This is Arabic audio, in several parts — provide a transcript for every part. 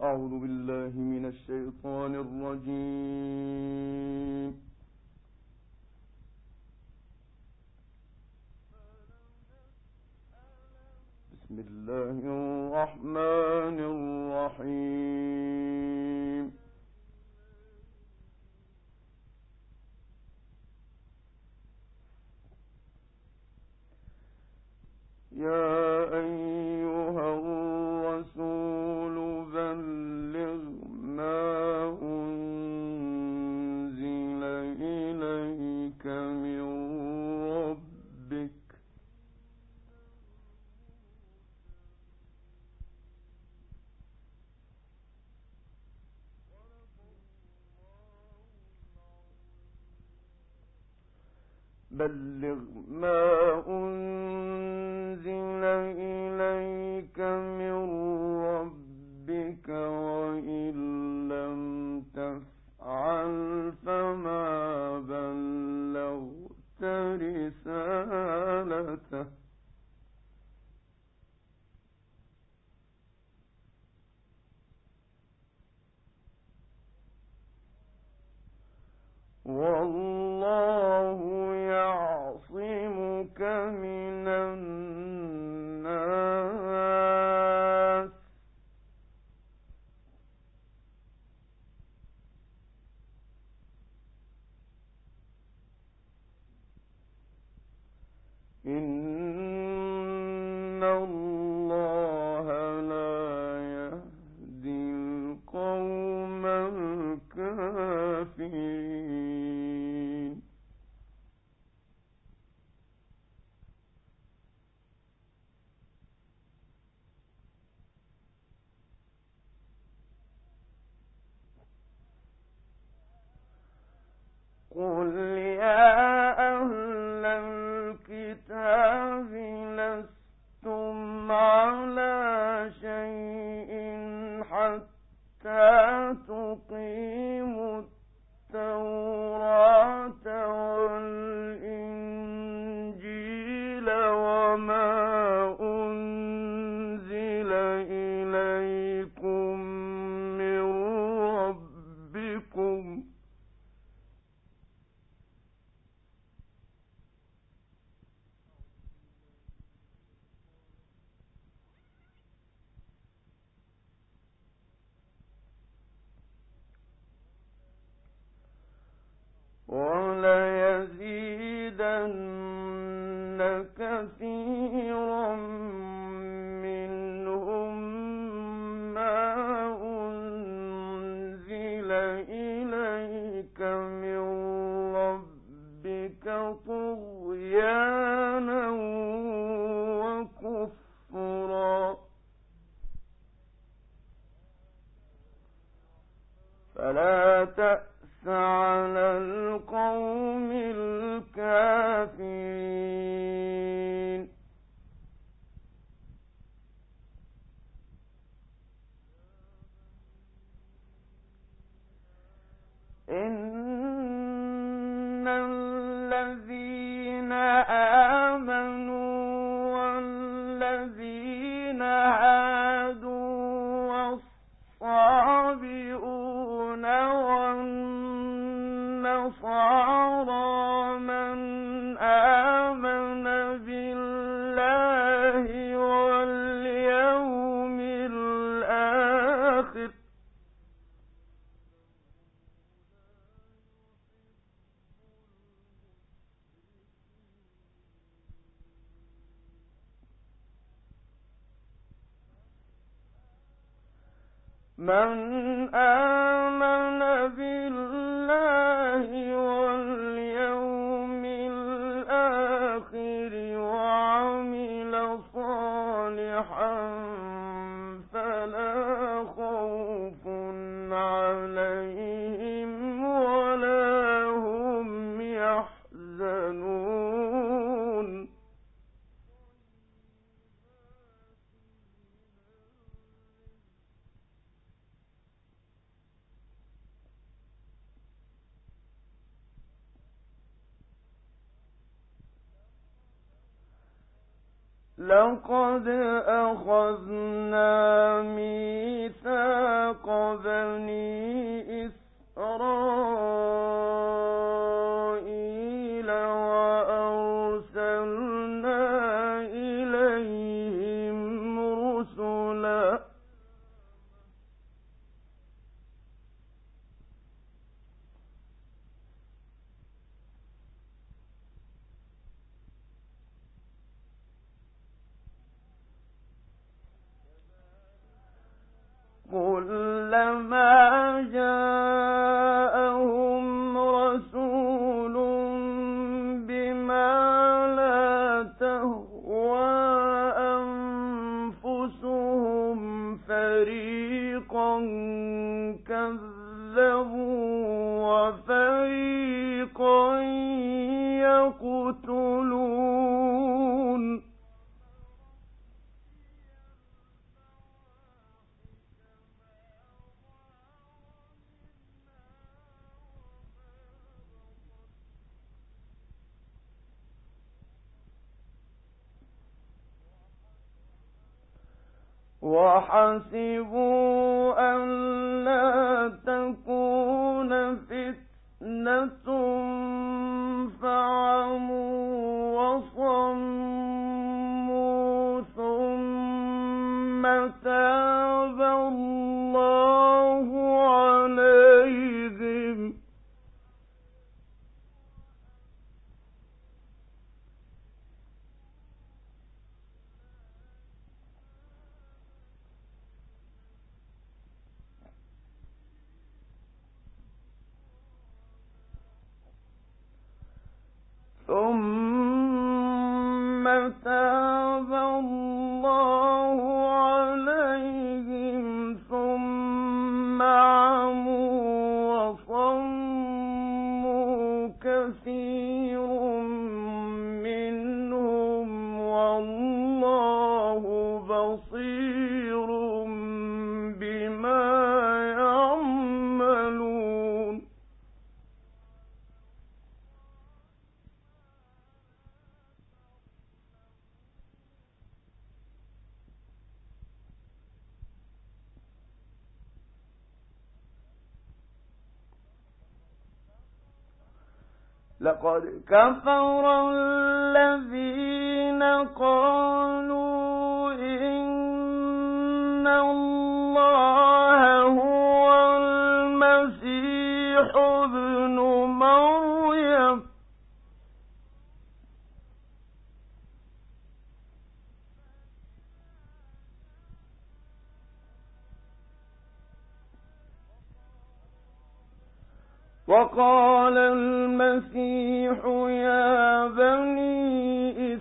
أعوذ بالله من الشيطان الرجيم. بسم الله الرحمن الرحيم. يا أيها الرسول بلغ ما أنزل إليك من ربك وإن لم تفعل فما بلغت رسالته والله يعصمك من الناس إن الله لا يهدي القوم الكافرين. قل يا أهل الكتاب لستم على شيء حتى تقيموا التوراة والإنجيل وما أنزل إليكم من ربكم وليزيدن كثيرا منهم ما أنزل إليك من ربك طغيانا وكفرا فلا تأس على القوم الكافرين. إن الذين آمنوا والذين هادوا والصابئون والنصارى من آمن بالله واليوم الآخر وعمل صالحا فلا خوف عليهم ولا هم يحزنون. لقد أخذنا ميثاق بني إسرائيل وأرسلنا إليهم رسلا كلما جاءهم رسول بما لا تهوى أنفسهم فريقا كذبوا وفريقا يقتلون وحسبوا ألا تكون فتنة فعموا وصموا ثم تاب الله عليهم ثم تاب الله عليهم ثم عموا وصموا كثير منهم والله بصير بما يعملون لقد كفر الذين قالوا إن الله هو المسيح ابن مريم وقال المسيح يا بني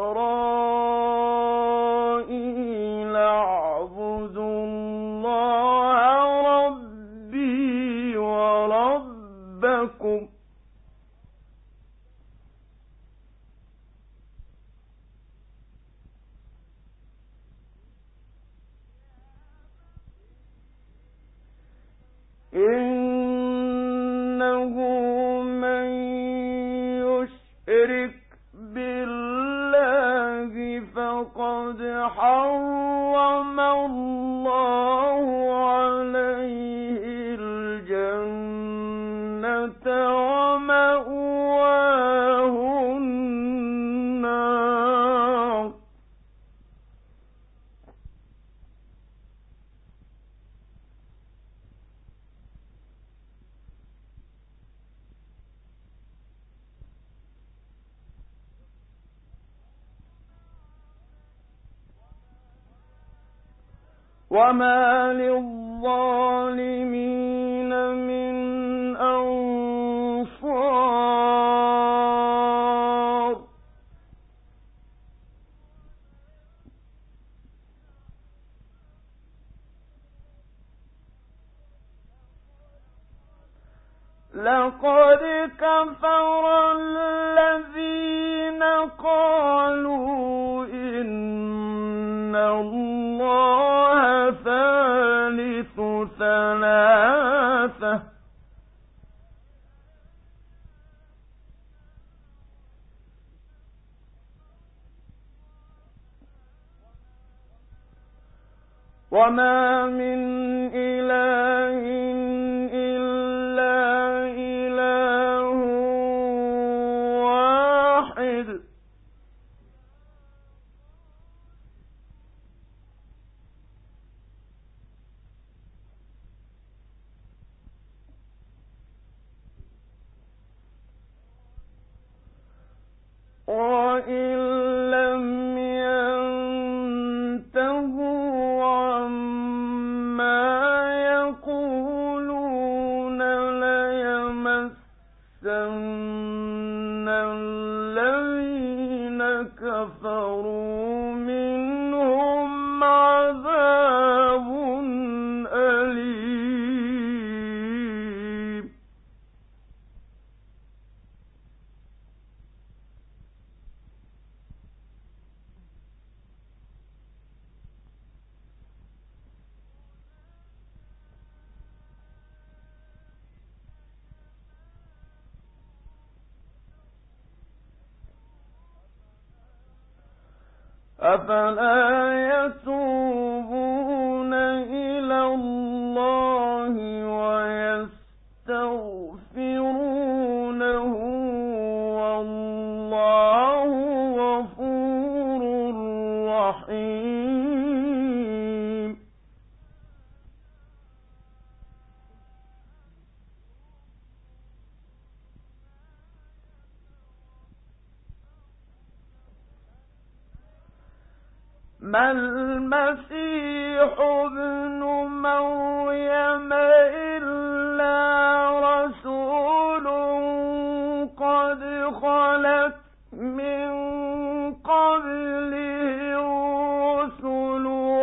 إسرائيل اعبدوا الله ربي وربكم إنه من يشرك بالله فقد حرم الله عليه الجنة ومأواه النار وما للظالمين من أنصار لقد كفر الذين قالوا إن الله ثالث ثلاثة وما من إله إلا إله واحد وإن لم ينتهوا عما يقولون ليمسن الذين كفروا منهم عذاب أليم أفلا يتوبون إلى الله ويستغفرونه والله غفور رحيم ما المسيح ابن مريم إلا رسول قد خلت من قبله الرسل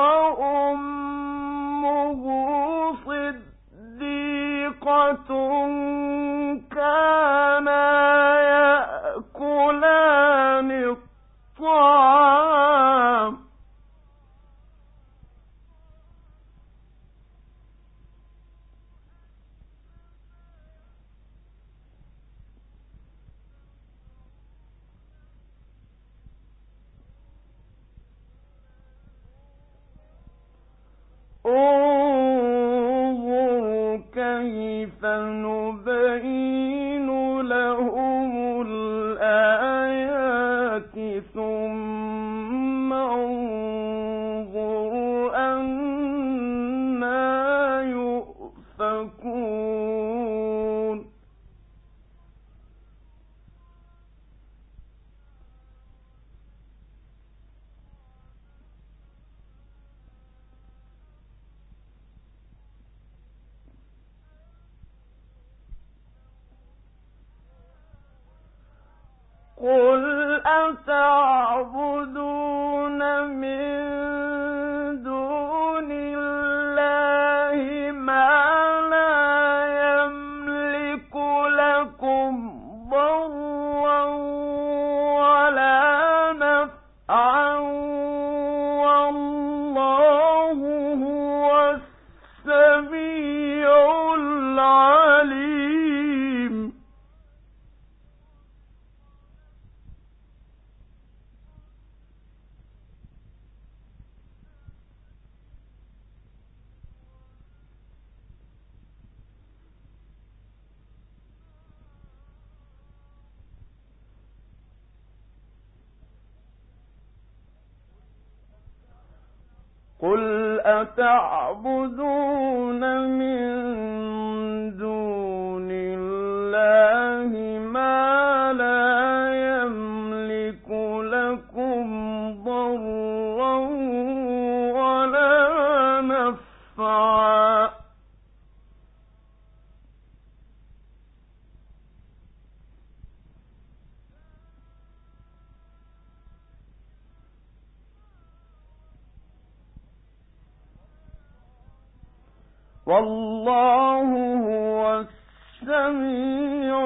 وأمه صديقة كانا يأكلان الطعام انظر كيف نبين لهم الآيات ثم انظر أنى يؤفكون قل أتعبدون من دون الله ما لا يملك لكم ضرا ولا نفعا والله هو السميع العليم قل أتعبدون من دون الله ما لا يملك لكم ضرا ولا نفعا والله هو السميع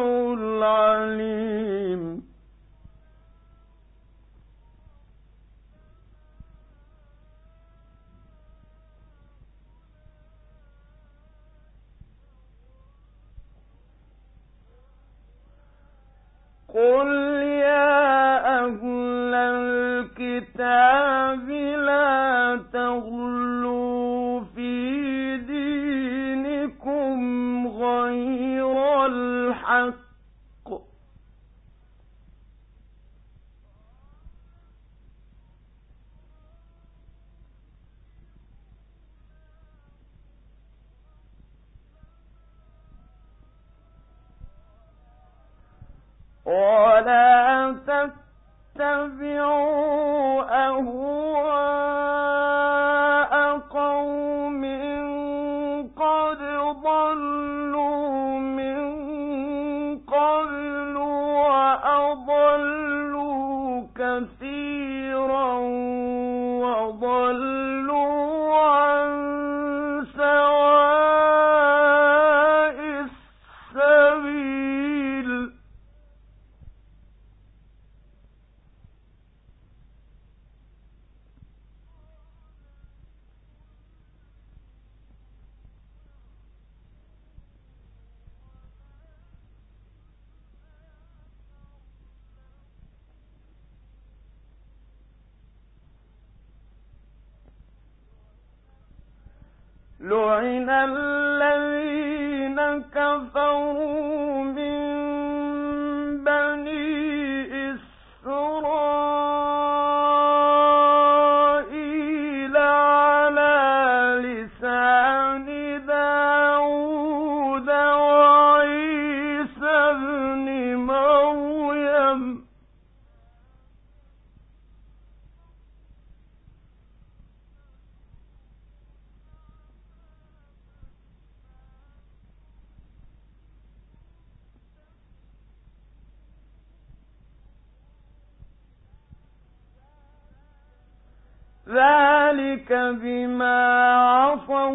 العليم قل يا أهل الكتاب لا تغلوا تتبعوا أهواء قوم قد ضلوا من قبل وأضلوا كثيرا وضلوا عن سواء السبيل. لعن الذين كفروا من بني إسرائيل على لسان داود وعيسى ابن مريم ذلك بما عصوا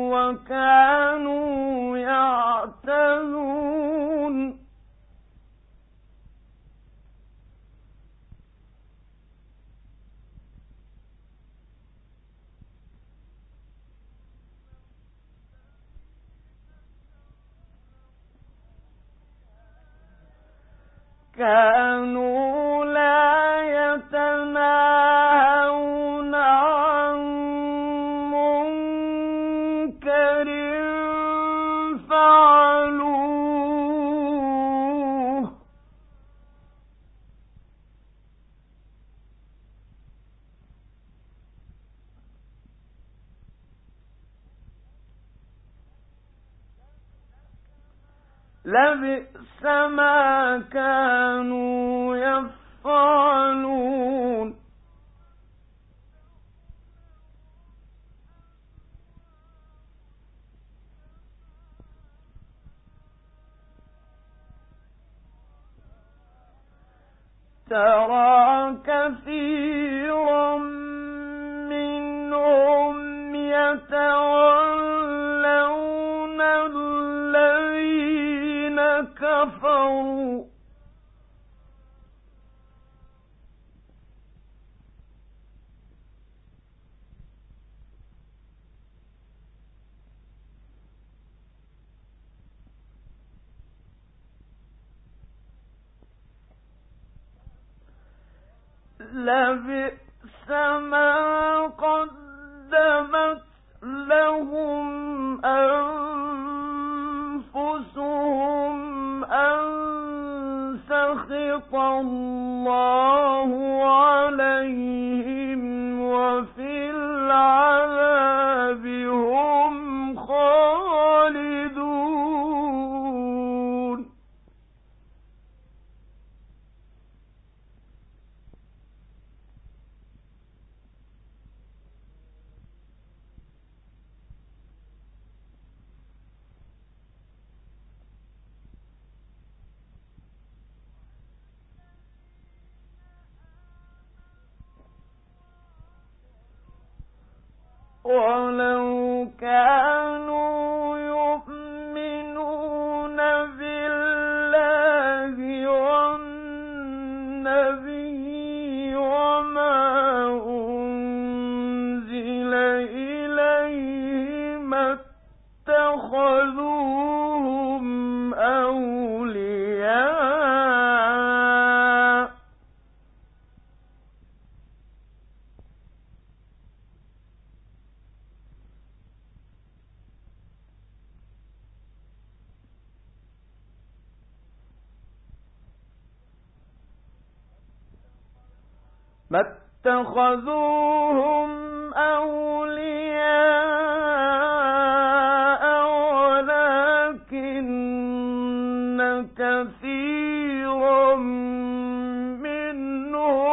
وكانوا يعتدون. كانوا لا يتناهون عن منكر فعلوه. لبئس ما كانوا يفعلون. ترى كثيرا منهم يتولون الذين كفروا لبئس ما قدمت لهم أنفسهم أن سخط الله عليهم وفي العذاب هم خالدون. ولو كانوا يؤمنون بالله والنبي وما أنزل إليه ما اتخذوهم أولياء ما اتخذوهم أولياء ولكن كثيرا منهم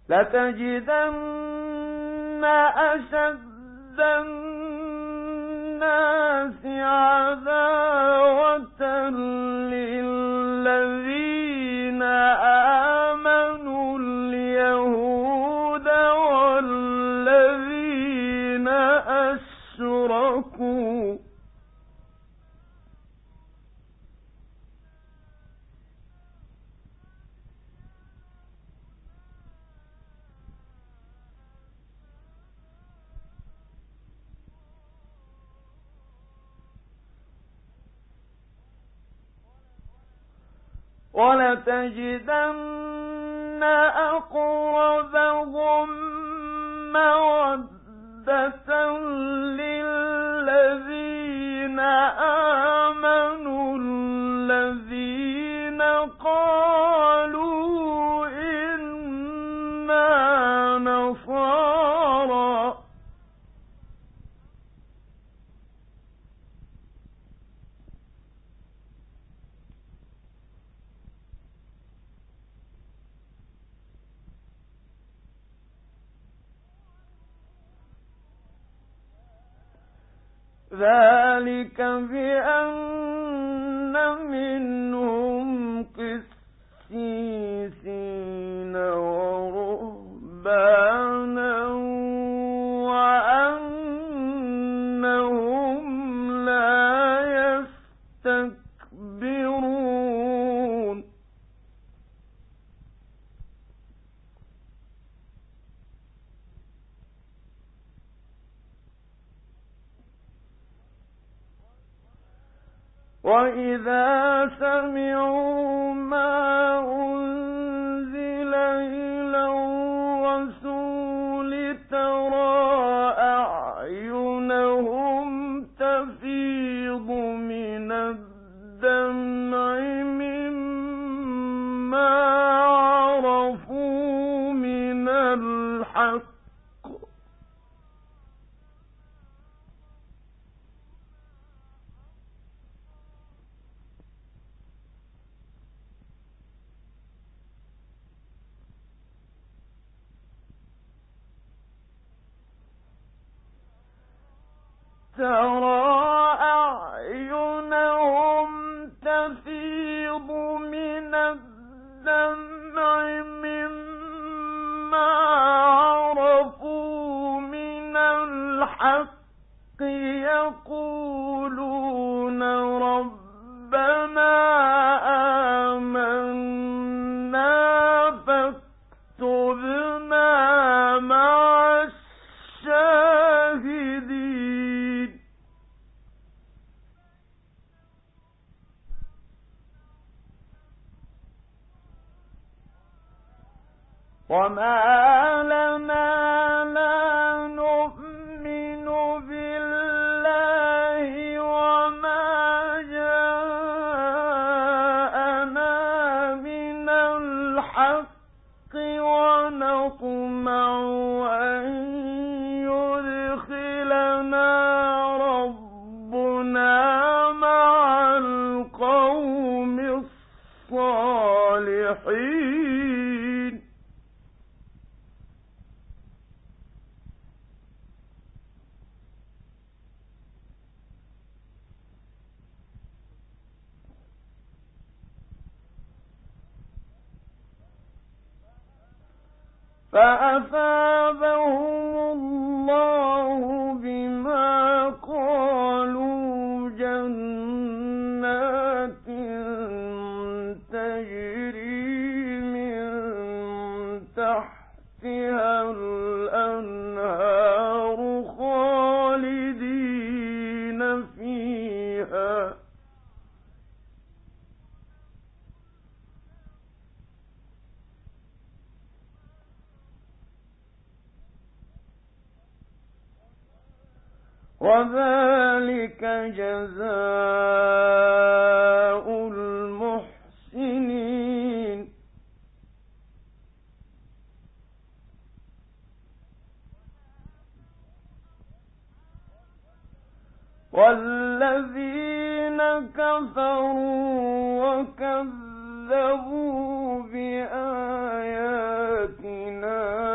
لتجدن أشد الناس عداوة للذين آمنوا اليهود والذين أشركوا ولتجدن أقربهم مودة للذين آمنوا الذين قالوا إنا نصارى ذلك بأن منهم قسيسين ورهبانا وأنهم لا يستكبرون وَإِذَا سَمِعُوا مَا أُنزِلَ إِلَى الرَّسُولِ تَرَىٰ أَعْيُنَهُمْ تَفِيضُ مِنَ الدَّمْعِ مِمَّا عَرَفُوا مِنَ الْحَقِّ ترى أعينهم تفيض من الدمع مما عرفوا من الحق يقولون ربنا آمنا فاكتبنا مع الشاهدين وما لنا لا نؤمن بالله وما جاءنا من الحق ونطمع أن يدخلنا ربنا مع القوم الصالحين فأثابهم الله بما قالوا جنات تجري من تحتها الأنهار خالدين فيها وذلك جزاء المحسنين والذين كفروا وكذبوا بآياتنا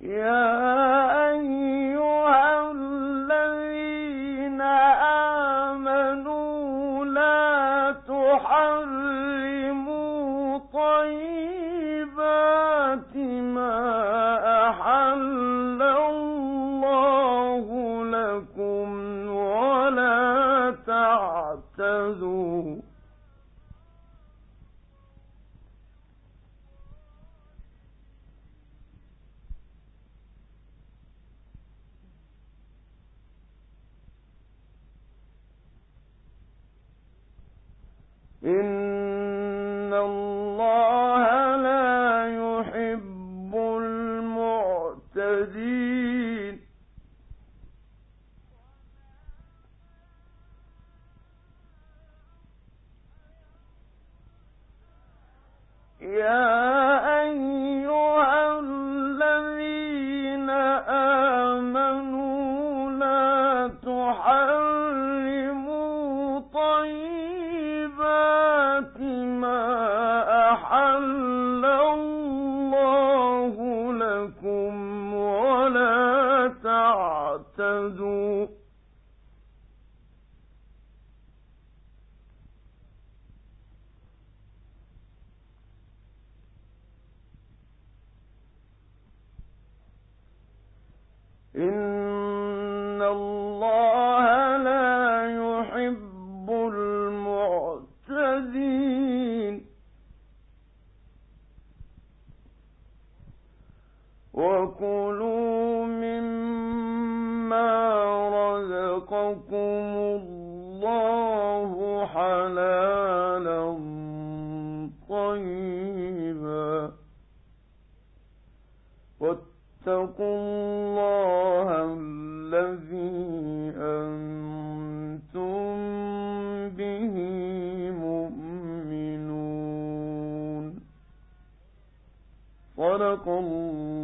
أيها الذين آمنوا لا تحرموا طيبات ما أحل الله لكم ولا تعتدوا إن الله لا يحب المعتدين يا أيها الذين آمنوا لا تحرموا طيبات ما أحل الله لكم ولا تعتدوا إن الله لا يحب المعتدين وكلوا مما رزقكم الله حلالا طيبا واتقوا الله الذي أنتم به مؤمنون صدق الله